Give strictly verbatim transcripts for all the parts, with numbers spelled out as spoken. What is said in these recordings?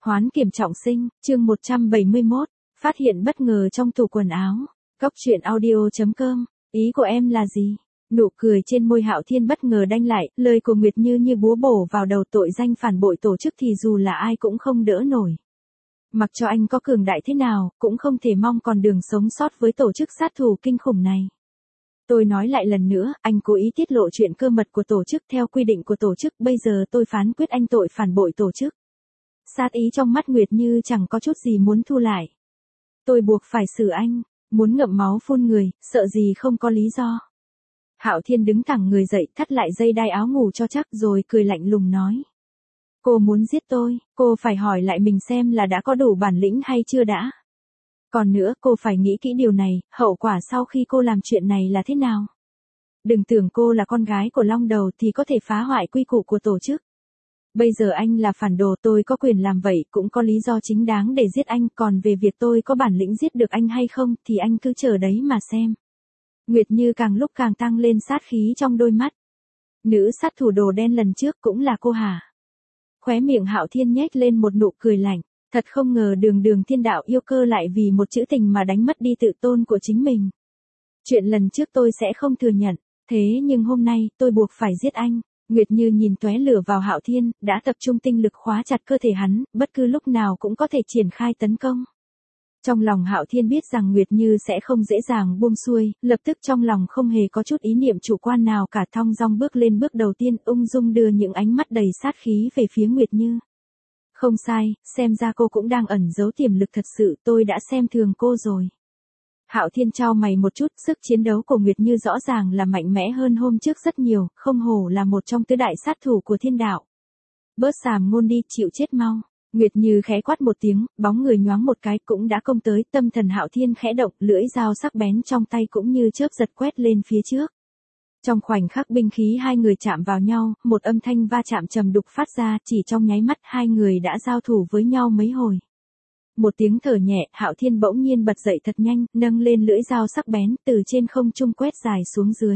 Hoán kiểm trọng sinh, chương một trăm bảy mươi mốt, phát hiện bất ngờ trong tủ quần áo. Cóc truyện audio chấm com, ý của em là gì? Nụ cười trên môi Hạo Thiên bất ngờ đanh lại, lời của Nguyệt Như như búa bổ vào đầu, tội danh phản bội tổ chức thì dù là ai cũng không đỡ nổi. Mặc cho anh có cường đại thế nào, cũng không thể mong còn đường sống sót với tổ chức sát thủ kinh khủng này. Tôi nói lại lần nữa, anh cố ý tiết lộ chuyện cơ mật của tổ chức theo quy định của tổ chức, bây giờ tôi phán quyết anh tội phản bội tổ chức. Sát ý trong mắt Nguyệt Như chẳng có chút gì muốn thu lại. Tôi buộc phải xử anh, muốn ngậm máu phun người, sợ gì không có lý do. Hạo Thiên đứng thẳng người dậy, thắt lại dây đai áo ngủ cho chắc rồi cười lạnh lùng nói. Cô muốn giết tôi, cô phải hỏi lại mình xem là đã có đủ bản lĩnh hay chưa đã. Còn nữa, cô phải nghĩ kỹ điều này, hậu quả sau khi cô làm chuyện này là thế nào. Đừng tưởng cô là con gái của Long Đầu thì có thể phá hoại quy củ của tổ chức. Bây giờ anh là phản đồ, tôi có quyền làm vậy, cũng có lý do chính đáng để giết anh, còn về việc tôi có bản lĩnh giết được anh hay không thì anh cứ chờ đấy mà xem. Nguyệt Như càng lúc càng tăng lên sát khí trong đôi mắt. Nữ sát thủ đồ đen lần trước cũng là cô hả? Khóe miệng Hạo Thiên nhếch lên một nụ cười lạnh, thật không ngờ đường đường thiên đạo yêu cơ lại vì một chữ tình mà đánh mất đi tự tôn của chính mình. Chuyện lần trước tôi sẽ không thừa nhận, thế nhưng hôm nay tôi buộc phải giết anh. Nguyệt Như nhìn tóe lửa vào Hạo Thiên, đã tập trung tinh lực khóa chặt cơ thể hắn, bất cứ lúc nào cũng có thể triển khai tấn công. Trong lòng Hạo Thiên biết rằng Nguyệt Như sẽ không dễ dàng buông xuôi, lập tức trong lòng không hề có chút ý niệm chủ quan nào cả, thong dong bước lên bước đầu tiên, ung dung đưa những ánh mắt đầy sát khí về phía Nguyệt Như. Không sai, xem ra cô cũng đang ẩn giấu tiềm lực thật sự, tôi đã xem thường cô rồi. Hạo Thiên chau mày một chút, sức chiến đấu của Nguyệt Như rõ ràng là mạnh mẽ hơn hôm trước rất nhiều, không hổ là một trong tứ đại sát thủ của thiên đạo. Bớt xàm ngôn đi, chịu chết mau. Nguyệt Như khẽ quát một tiếng, bóng người nhoáng một cái cũng đã công tới, tâm thần Hạo Thiên khẽ động, lưỡi dao sắc bén trong tay cũng như chớp giật quét lên phía trước. Trong khoảnh khắc binh khí hai người chạm vào nhau, một âm thanh va chạm trầm đục phát ra, chỉ trong nháy mắt hai người đã giao thủ với nhau mấy hồi. Một tiếng thở nhẹ, Hạo Thiên bỗng nhiên bật dậy thật nhanh, nâng lên lưỡi dao sắc bén, từ trên không trung quét dài xuống dưới.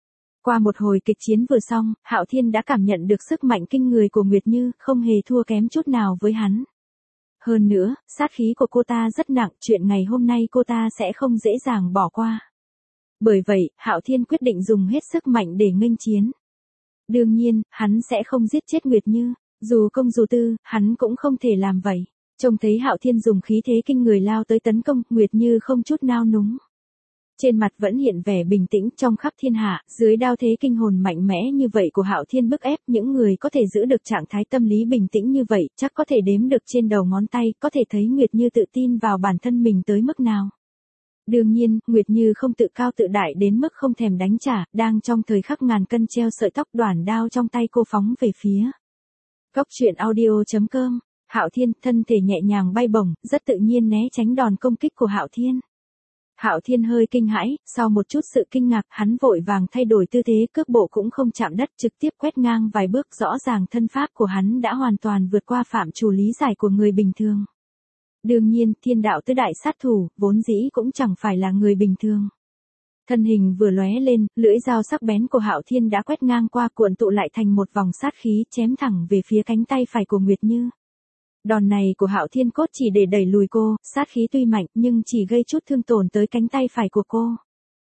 Qua một hồi kịch chiến vừa xong, Hạo Thiên đã cảm nhận được sức mạnh kinh người của Nguyệt Như, không hề thua kém chút nào với hắn. Hơn nữa, sát khí của cô ta rất nặng, chuyện ngày hôm nay cô ta sẽ không dễ dàng bỏ qua. Bởi vậy, Hạo Thiên quyết định dùng hết sức mạnh để nghênh chiến. Đương nhiên, hắn sẽ không giết chết Nguyệt Như, dù công dù tư, hắn cũng không thể làm vậy. Trông thấy Hạo Thiên dùng khí thế kinh người lao tới tấn công, Nguyệt Như không chút nao núng. Trên mặt vẫn hiện vẻ bình tĩnh, trong khắp thiên hạ, dưới đao thế kinh hồn mạnh mẽ như vậy của Hạo Thiên bức ép, những người có thể giữ được trạng thái tâm lý bình tĩnh như vậy, chắc có thể đếm được trên đầu ngón tay, có thể thấy Nguyệt Như tự tin vào bản thân mình tới mức nào. Đương nhiên, Nguyệt Như không tự cao tự đại đến mức không thèm đánh trả, đang trong thời khắc ngàn cân treo sợi tóc, đoản đao trong tay cô phóng về phía. Cóc truyện audio chấm com. Hạo Thiên thân thể nhẹ nhàng bay bổng, rất tự nhiên né tránh đòn công kích của Hạo Thiên. Hạo Thiên hơi kinh hãi, sau một chút sự kinh ngạc, hắn vội vàng thay đổi tư thế, cước bộ cũng không chạm đất, trực tiếp quét ngang vài bước, rõ ràng thân pháp của hắn đã hoàn toàn vượt qua phạm trù lý giải của người bình thường. Đương nhiên, thiên đạo tứ đại sát thủ, vốn dĩ cũng chẳng phải là người bình thường. Thân hình vừa lóe lên, lưỡi dao sắc bén của Hạo Thiên đã quét ngang qua, cuộn tụ lại thành một vòng sát khí, chém thẳng về phía cánh tay phải của Nguyệt Như. Đòn này của Hạo Thiên cốt chỉ để đẩy lùi cô, sát khí tuy mạnh nhưng chỉ gây chút thương tổn tới cánh tay phải của cô.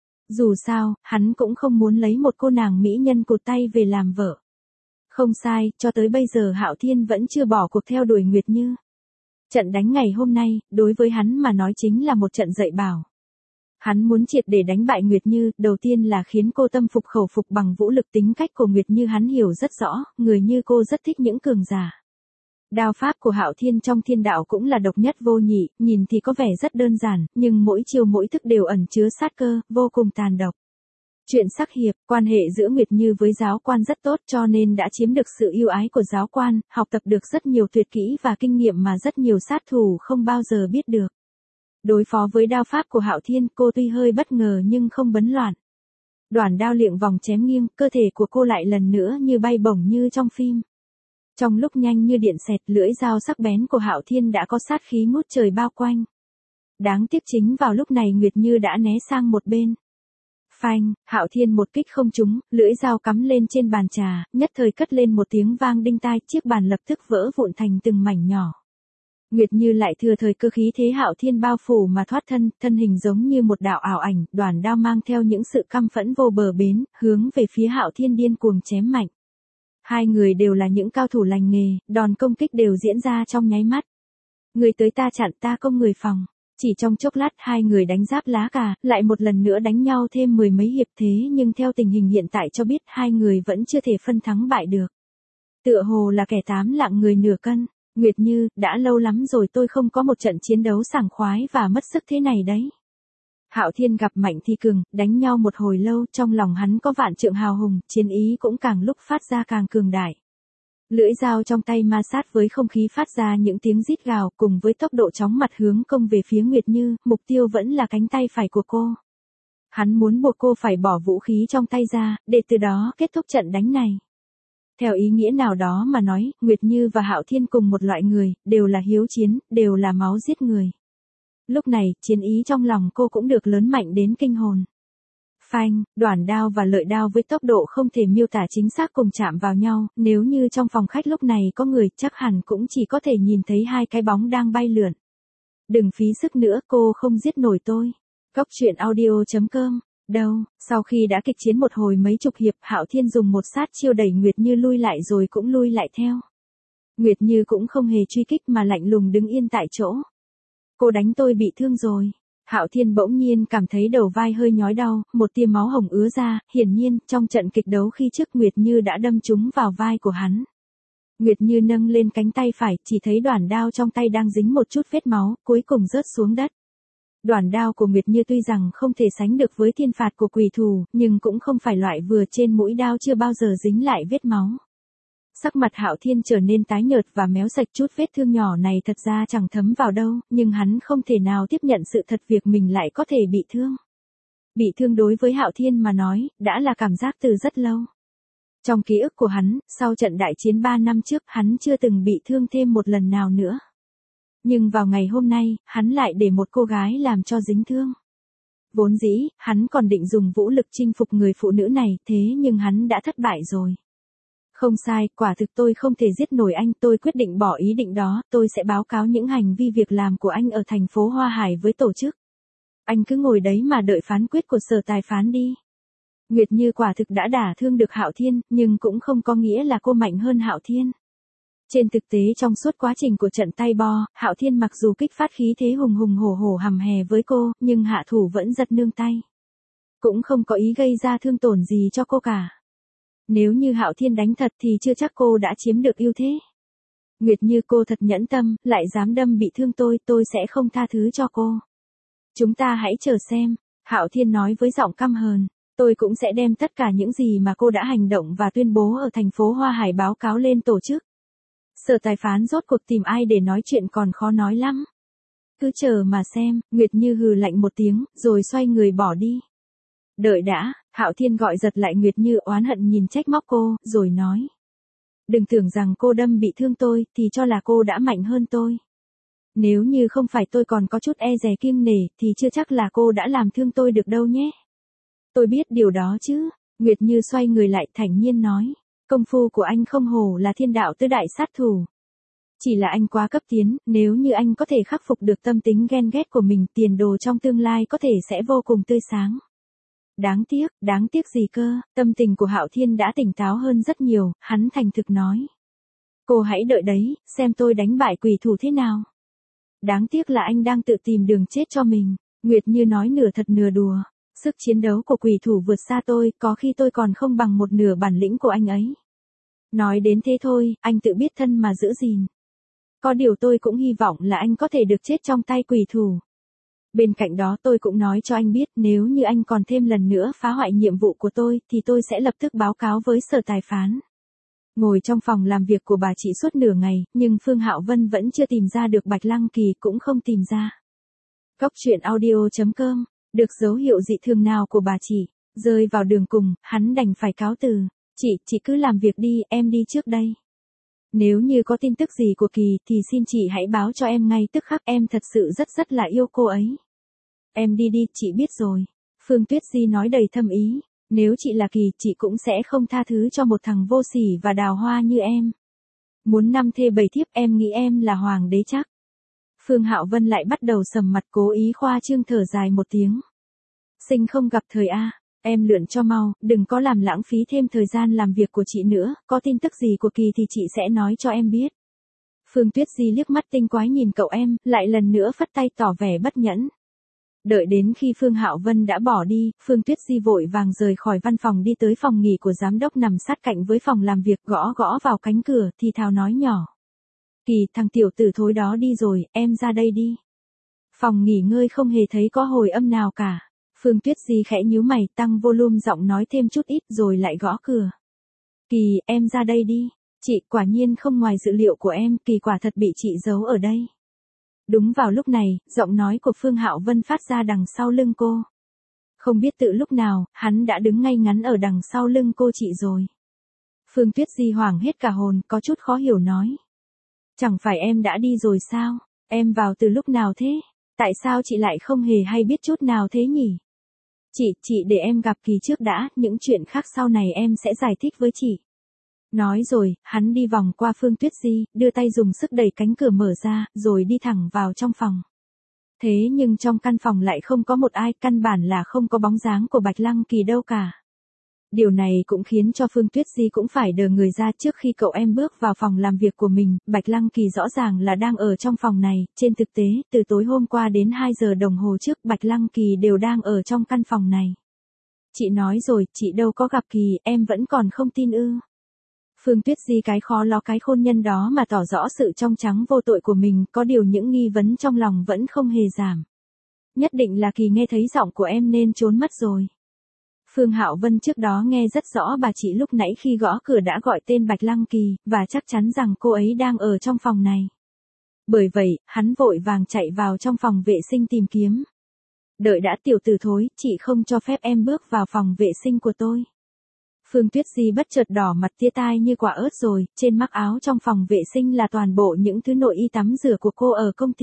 Dù sao, hắn cũng không muốn lấy một cô nàng mỹ nhân cụt tay về làm vợ. Không sai, cho tới bây giờ Hạo Thiên vẫn chưa bỏ cuộc theo đuổi Nguyệt Như. Trận đánh ngày hôm nay, đối với hắn mà nói chính là một trận dạy bảo. Hắn muốn triệt để đánh bại Nguyệt Như, đầu tiên là khiến cô tâm phục khẩu phục bằng vũ lực, tính cách của Nguyệt Như hắn hiểu rất rõ, người như cô rất thích những cường giả. Đao pháp của Hạo Thiên trong thiên đạo cũng là độc nhất vô nhị, nhìn thì có vẻ rất đơn giản, nhưng mỗi chiêu mỗi thức đều ẩn chứa sát cơ, vô cùng tàn độc. Chuyện sắc hiệp, quan hệ giữa Nguyệt Như với giáo quan rất tốt cho nên đã chiếm được sự yêu ái của giáo quan, học tập được rất nhiều tuyệt kỹ và kinh nghiệm mà rất nhiều sát thủ không bao giờ biết được. Đối phó với đao pháp của Hạo Thiên, cô tuy hơi bất ngờ nhưng không bấn loạn. Đoản đao liệng vòng chém nghiêng, cơ thể của cô lại lần nữa như bay bổng như trong phim. Trong lúc nhanh như điện xẹt, lưỡi dao sắc bén của Hạo Thiên đã có sát khí ngút trời bao quanh. Đáng tiếc chính vào lúc này Nguyệt Như đã né sang một bên. Phanh, Hạo Thiên một kích không trúng, lưỡi dao cắm lên trên bàn trà, nhất thời cất lên một tiếng vang đinh tai, chiếc bàn lập tức vỡ vụn thành từng mảnh nhỏ. Nguyệt Như lại thừa thời cơ khí thế Hạo Thiên bao phủ mà thoát thân, thân hình giống như một đạo ảo ảnh, đoàn đao mang theo những sự căm phẫn vô bờ bến, hướng về phía Hạo Thiên điên cuồng chém mạnh. Hai người đều là những cao thủ lành nghề, đòn công kích đều diễn ra trong nháy mắt. Người tới ta chặn, ta công người phòng. Chỉ trong chốc lát hai người đánh giáp lá cà, lại một lần nữa đánh nhau thêm mười mấy hiệp thế nhưng theo tình hình hiện tại cho biết hai người vẫn chưa thể phân thắng bại được. Tựa hồ là kẻ tám lạng người nửa cân. Nguyệt Như, đã lâu lắm rồi tôi không có một trận chiến đấu sảng khoái và mất sức thế này đấy. Hạo Thiên gặp Mạnh Thi Cường, đánh nhau một hồi lâu, trong lòng hắn có vạn trượng hào hùng, chiến ý cũng càng lúc phát ra càng cường đại. Lưỡi dao trong tay ma sát với không khí phát ra những tiếng rít gào, cùng với tốc độ chóng mặt hướng công về phía Nguyệt Như, mục tiêu vẫn là cánh tay phải của cô. Hắn muốn buộc cô phải bỏ vũ khí trong tay ra, để từ đó kết thúc trận đánh này. Theo ý nghĩa nào đó mà nói, Nguyệt Như và Hạo Thiên cùng một loại người, đều là hiếu chiến, đều là máu giết người. Lúc này, chiến ý trong lòng cô cũng được lớn mạnh đến kinh hồn. Phanh, đoản đao và lợi đao với tốc độ không thể miêu tả chính xác cùng chạm vào nhau, nếu như trong phòng khách lúc này có người chắc hẳn cũng chỉ có thể nhìn thấy hai cái bóng đang bay lượn. Đừng phí sức nữa, cô không giết nổi tôi. Cóc truyện audio chấm com. Đâu, sau khi đã kịch chiến một hồi mấy chục hiệp, Hạo Thiên dùng một sát chiêu đẩy Nguyệt Như lui lại rồi cũng lui lại theo. Nguyệt Như cũng không hề truy kích mà lạnh lùng đứng yên tại chỗ. Cô đánh tôi bị thương rồi. Hạo Thiên bỗng nhiên cảm thấy đầu vai hơi nhói đau, một tia máu hồng ứa ra, hiển nhiên, trong trận kịch đấu khi trước Nguyệt Như đã đâm trúng vào vai của hắn. Nguyệt Như nâng lên cánh tay phải, chỉ thấy đoản đao trong tay đang dính một chút vết máu, cuối cùng rớt xuống đất. Đoản đao của Nguyệt Như tuy rằng không thể sánh được với thiên phạt của quỷ thủ, nhưng cũng không phải loại vừa trên mũi đao chưa bao giờ dính lại vết máu. Sắc mặt Hạo Thiên trở nên tái nhợt và méo sạch, chút vết thương nhỏ này thật ra chẳng thấm vào đâu, nhưng hắn không thể nào tiếp nhận sự thật việc mình lại có thể bị thương. Bị thương đối với Hạo Thiên mà nói, đã là cảm giác từ rất lâu. Trong ký ức của hắn, sau trận đại chiến ba năm trước, hắn chưa từng bị thương thêm một lần nào nữa. Nhưng vào ngày hôm nay, hắn lại để một cô gái làm cho dính thương. Vốn dĩ, hắn còn định dùng vũ lực chinh phục người phụ nữ này, thế nhưng hắn đã thất bại rồi. Không sai, quả thực tôi không thể giết nổi anh, tôi quyết định bỏ ý định đó, tôi sẽ báo cáo những hành vi việc làm của anh ở thành phố Hoa Hải với tổ chức. Anh cứ ngồi đấy mà đợi phán quyết của sở tài phán đi. Nguyệt Như quả thực đã đả thương được Hạo Thiên, nhưng cũng không có nghĩa là cô mạnh hơn Hạo Thiên. Trên thực tế trong suốt quá trình của trận tay bo, Hạo Thiên mặc dù kích phát khí thế hùng hùng hổ hổ hầm hè với cô, nhưng hạ thủ vẫn giật nương tay. Cũng không có ý gây ra thương tổn gì cho cô cả. Nếu như Hạo Thiên đánh thật thì chưa chắc cô đã chiếm được ưu thế. Nguyệt Như, cô thật nhẫn tâm, lại dám đâm bị thương tôi, tôi sẽ không tha thứ cho cô. Chúng ta hãy chờ xem, Hạo Thiên nói với giọng căm hờn. Tôi cũng sẽ đem tất cả những gì mà cô đã hành động và tuyên bố ở thành phố Hoa Hải báo cáo lên tổ chức. Sở tài phán rốt cuộc tìm ai để nói chuyện còn khó nói lắm. Cứ chờ mà xem, Nguyệt Như hừ lạnh một tiếng, rồi xoay người bỏ đi. Đợi đã, Hạo Thiên gọi giật lại Nguyệt Như, oán hận nhìn trách móc cô, rồi nói. Đừng tưởng rằng cô đâm bị thương tôi, thì cho là cô đã mạnh hơn tôi. Nếu như không phải tôi còn có chút e dè kiêng nể, thì chưa chắc là cô đã làm thương tôi được đâu nhé. Tôi biết điều đó chứ. Nguyệt Như xoay người lại thản nhiên nói. Công phu của anh không hổ là thiên đạo tứ đại sát thủ. Chỉ là anh quá cấp tiến, nếu như anh có thể khắc phục được tâm tính ghen ghét của mình, tiền đồ trong tương lai có thể sẽ vô cùng tươi sáng. Đáng tiếc, đáng tiếc gì cơ, tâm tình của Hạo Thiên đã tỉnh táo hơn rất nhiều, hắn thành thực nói. Cô hãy đợi đấy, xem tôi đánh bại quỷ thủ thế nào. Đáng tiếc là anh đang tự tìm đường chết cho mình, Nguyệt Như nói nửa thật nửa đùa. Sức chiến đấu của quỷ thủ vượt xa tôi, có khi tôi còn không bằng một nửa bản lĩnh của anh ấy. Nói đến thế thôi, anh tự biết thân mà giữ gìn. Có điều tôi cũng hy vọng là anh có thể được chết trong tay quỷ thủ. Bên cạnh đó tôi cũng nói cho anh biết, nếu như anh còn thêm lần nữa phá hoại nhiệm vụ của tôi, thì tôi sẽ lập tức báo cáo với sở tài phán. Ngồi trong phòng làm việc của bà chị suốt nửa ngày, nhưng Phương Hạo Vân vẫn chưa tìm ra được Bạch Lăng Kỳ, cũng không tìm ra. Cóc truyện audio chấm com. Được dấu hiệu dị thường nào của bà chị, rơi vào đường cùng, hắn đành phải cáo từ. Chị, chị cứ làm việc đi, em đi trước đây. Nếu như có tin tức gì của Kỳ thì xin chị hãy báo cho em ngay tức khắc, em thật sự rất rất là yêu cô ấy. Em đi đi, chị biết rồi. Phương Tuyết Di nói đầy thâm ý. Nếu chị là Kỳ, chị cũng sẽ không tha thứ cho một thằng vô sỉ và đào hoa như em. Muốn năm thê bảy thiếp, em nghĩ em là hoàng đế chắc. Phương Hạo Vân lại bắt đầu sầm mặt cố ý khoa trương thở dài một tiếng. Sinh không gặp thời a, em lượn cho mau, đừng có làm lãng phí thêm thời gian làm việc của chị nữa, có tin tức gì của Kỳ thì chị sẽ nói cho em biết. Phương Tuyết Di liếc mắt tinh quái nhìn cậu em, lại lần nữa phất tay tỏ vẻ bất nhẫn. Đợi đến khi Phương Hạo Vân đã bỏ đi, Phương Tuyết Di vội vàng rời khỏi văn phòng đi tới phòng nghỉ của giám đốc nằm sát cạnh với phòng làm việc, gõ gõ vào cánh cửa, thì thào nói nhỏ. Kỳ, thằng tiểu tử thối đó đi rồi, em ra đây đi. Phòng nghỉ ngơi không hề thấy có hồi âm nào cả. Phương Tuyết Di khẽ nhíu mày, tăng volume giọng nói thêm chút ít rồi lại gõ cửa. Kỳ, em ra đây đi. Chị, quả nhiên không ngoài dự liệu của em, Kỳ quả thật bị chị giấu ở đây. Đúng vào lúc này, giọng nói của Phương Hạo Vân phát ra đằng sau lưng cô. Không biết tự lúc nào, hắn đã đứng ngay ngắn ở đằng sau lưng cô chị rồi. Phương Tuyết Di hoảng hết cả hồn, có chút khó hiểu nói. Chẳng phải em đã đi rồi sao? Em vào từ lúc nào thế? Tại sao chị lại không hề hay biết chút nào thế nhỉ? Chị, chị để em gặp Kỳ trước đã, những chuyện khác sau này em sẽ giải thích với chị. Nói rồi, hắn đi vòng qua Phương Tuyết Di, đưa tay dùng sức đẩy cánh cửa mở ra, rồi đi thẳng vào trong phòng. Thế nhưng trong căn phòng lại không có một ai, căn bản là không có bóng dáng của Bạch Lăng Kỳ đâu cả. Điều này cũng khiến cho Phương Tuyết Di cũng phải đờ người ra. Trước khi cậu em bước vào phòng làm việc của mình, Bạch Lăng Kỳ rõ ràng là đang ở trong phòng này, trên thực tế, từ tối hôm qua đến hai giờ đồng hồ trước Bạch Lăng Kỳ đều đang ở trong căn phòng này. Chị nói rồi, chị đâu có gặp Kỳ, em vẫn còn không tin ư. Phương Tuyết Di cái khó lo cái khôn nhân đó mà tỏ rõ sự trong trắng vô tội của mình, có điều những nghi vấn trong lòng vẫn không hề giảm. Nhất định là Kỳ nghe thấy giọng của em nên trốn mất rồi. Phương Hạo Vân trước đó nghe rất rõ bà chị lúc nãy khi gõ cửa đã gọi tên Bạch Lăng Kỳ, và chắc chắn rằng cô ấy đang ở trong phòng này. Bởi vậy, hắn vội vàng chạy vào trong phòng vệ sinh tìm kiếm. Đợi đã, tiểu tử thối, chị không cho phép em bước vào phòng vệ sinh của tôi. Phương Tuyết Di bất chợt đỏ mặt tia tai như quả ớt rồi, trên mắc áo trong phòng vệ sinh là toàn bộ những thứ nội y tắm rửa của cô ở công ty.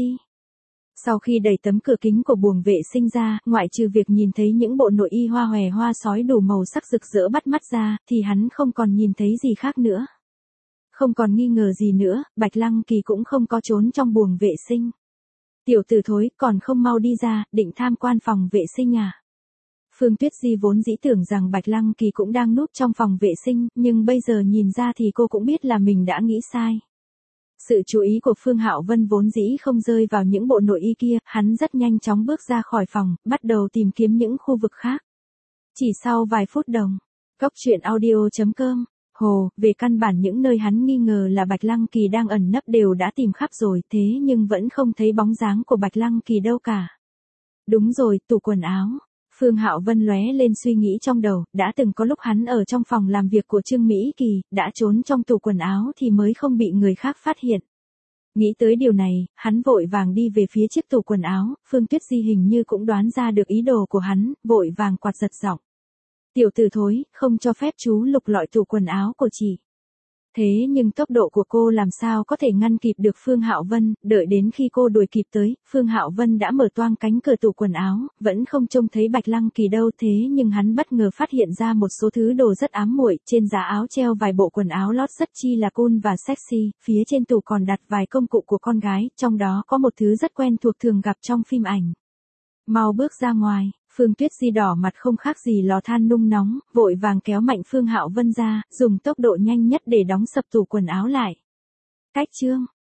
Sau khi đẩy tấm cửa kính của buồng vệ sinh ra, ngoại trừ việc nhìn thấy những bộ nội y hoa hòe hoa sói đủ màu sắc rực rỡ bắt mắt ra, thì hắn không còn nhìn thấy gì khác nữa. Không còn nghi ngờ gì nữa, Bạch Lăng Kỳ cũng không có trốn trong buồng vệ sinh. Tiểu tử thối, còn không mau đi ra, định tham quan phòng vệ sinh à? Phương Tuyết Di vốn dĩ tưởng rằng Bạch Lăng Kỳ cũng đang núp trong phòng vệ sinh, nhưng bây giờ nhìn ra thì cô cũng biết là mình đã nghĩ sai. Sự chú ý của Phương Hạo Vân vốn dĩ không rơi vào những bộ nội y kia, hắn rất nhanh chóng bước ra khỏi phòng, bắt đầu tìm kiếm những khu vực khác. Chỉ sau vài phút đồng, Cóc truyện audio chấm com, hồ, về căn bản những nơi hắn nghi ngờ là Bạch Lăng Kỳ đang ẩn nấp đều đã tìm khắp rồi, thế nhưng vẫn không thấy bóng dáng của Bạch Lăng Kỳ đâu cả. Đúng rồi, tủ quần áo. Phương Hạo Vân lóe lên suy nghĩ trong đầu, đã từng có lúc hắn ở trong phòng làm việc của Trương Mỹ Kỳ, đã trốn trong tủ quần áo thì mới không bị người khác phát hiện. Nghĩ tới điều này, hắn vội vàng đi về phía chiếc tủ quần áo, Phương Tuyết Di hình như cũng đoán ra được ý đồ của hắn, vội vàng quạt giật giọng. Tiểu tử thối, không cho phép chú lục lọi tủ quần áo của chị. Thế nhưng tốc độ của cô làm sao có thể ngăn kịp được Phương Hạo Vân, đợi đến khi cô đuổi kịp tới, Phương Hạo Vân đã mở toang cánh cửa tủ quần áo, vẫn không trông thấy Bạch Lăng Kỳ đâu, thế nhưng hắn bất ngờ phát hiện ra một số thứ đồ rất ám muội, trên giá áo treo vài bộ quần áo lót rất chi là cool và sexy, phía trên tủ còn đặt vài công cụ của con gái, trong đó có một thứ rất quen thuộc thường gặp trong phim ảnh. Mau bước ra ngoài. Phương Tuyết Di đỏ mặt không khác gì lò than nung nóng, vội vàng kéo mạnh Phương Hạo Vân ra, dùng tốc độ nhanh nhất để đóng sập tủ quần áo lại. Cách chương